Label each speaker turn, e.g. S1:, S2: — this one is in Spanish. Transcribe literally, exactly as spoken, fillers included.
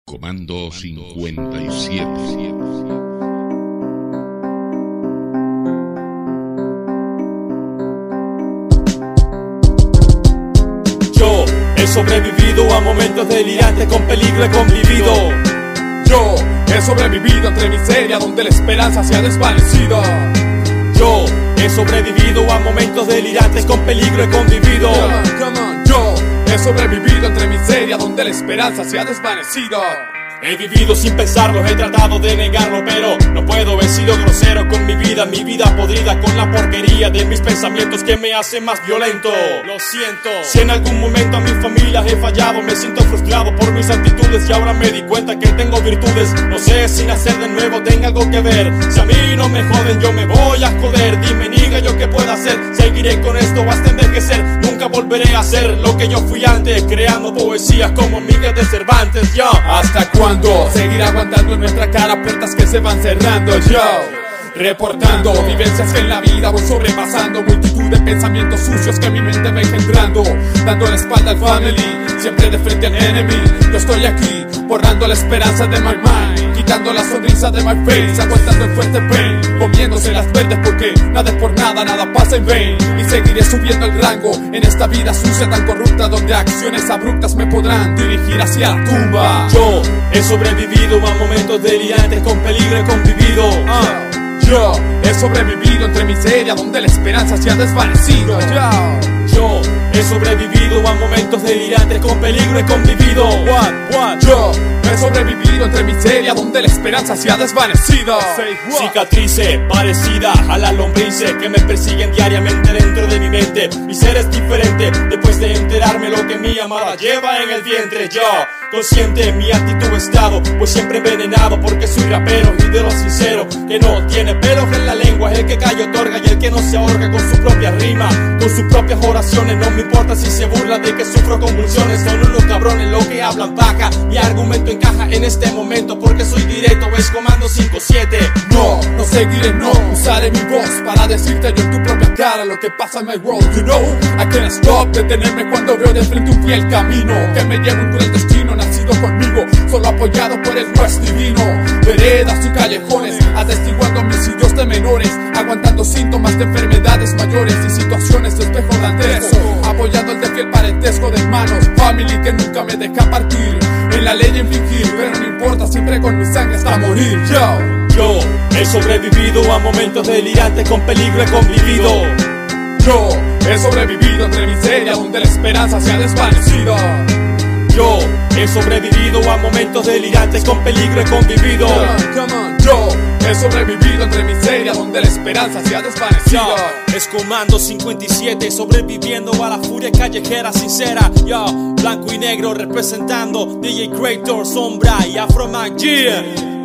S1: Comando cincuenta y siete.
S2: Yo he sobrevivido a momentos delirantes, con peligro he convivido.
S3: Yo he sobrevivido entre miseria donde la esperanza se ha desvanecido.
S2: Yo he sobrevivido a momentos delirantes, con peligro he convivido.
S3: Come on, come on. Yo he sobrevivido entre miseria donde la esperanza se ha desvanecido.
S2: He vivido sin pensarlo, he tratado de negarlo, pero no puedo, he sido grosero con mi vida, mi vida podrida con la porquería de mis pensamientos que me hacen más violento. Lo siento. Si en algún momento a mi familia he fallado, me siento frustrado por mis actitudes y ahora me di cuenta que tengo virtudes. No sé si nacer de nuevo tenga algo que ver. Si a mí no me joden, yo me voy a joder. Dime, niga, yo qué puedo hacer. Seguiré con esto hasta envejecer. Nunca volveré a ser lo que yo fui antes, creando poesías como Miguel de Cervantes. Yo,
S3: ¿hasta cuándo seguir aguantando en nuestra cara puertas que se van cerrando? Yo reportando vivencias que en la vida voy sobrepasando, multitud de pensamientos sucios que mi mente va engendrando, dando la espalda al family, siempre de frente al enemy. Yo estoy aquí, borrando la esperanza de my mind, quitando la sonrisa de my face, aguantando el fuerte pain, comiéndose las verdes porque nada es por nada, nada pasa en vain. Y seguiré subiendo el rango en esta vida sucia tan corrupta, donde acciones abruptas me podrán dirigir hacia la tumba.
S2: Yo he sobrevivido a momentos delirantes, con peligro he convivido.
S3: uh. Yo he sobrevivido entre miseria donde la esperanza se ha desvanecido. Yo,
S2: Yo he sobrevivido a momentos delirantes, con peligro he convivido.
S3: What, what? Yo he sobrevivido entre miseria donde la esperanza se ha desvanecido.
S2: Cicatrices parecidas a las lombrices que me persiguen diariamente dentro de mi mente. Mi ser es diferente después de enterarme lo que mi amada lleva en el vientre. Yo, consciente mi actitud he estado, pues siempre envenenado porque soy rapero y de lo sincero, que no tiene pelos en la lengua es el que callo otorga y el que no se ahorca con su propia rima, con sus propias oraciones. No me importa si se burla de que sufro convulsiones, son unos cabrones los que hablan paja. Mi argumento encaja en este momento porque soy directo, es Comando cinco siete.
S3: No, no seguiré, no usaré mi voz para decirte yo en tu propia cara lo que pasa en my world. You know, I can't stop, detenerme cuando veo de frente un fiel camino que me lleva un cruel destino, nacido conmigo, solo apoyado por el juez divino. Veredas y callejones, atestiguando homicidios de menores, aguantando síntomas de enfermedades mayores y situaciones de espejo dantesco, apoyando el de fiel parentesco de hermanos, family que nunca me deja partir, en la ley en fingir, pero no importa, siempre con mi sangre hasta morir. Yo,
S2: Yo he sobrevivido a momentos delirantes, con peligro he convivido.
S3: Yo he sobrevivido entre miseria donde la esperanza se ha desvanecido.
S2: Yo he sobrevivido a momentos delirantes, con peligro he convivido.
S3: Come on. Yo he sobrevivido entre miseria donde la esperanza se ha desvanecido.
S2: Yo, es Comando cincuenta y siete, sobreviviendo a la furia callejera sincera. Yo, blanco y negro representando D J Creator, Sombra y Afro Mag. Yeah.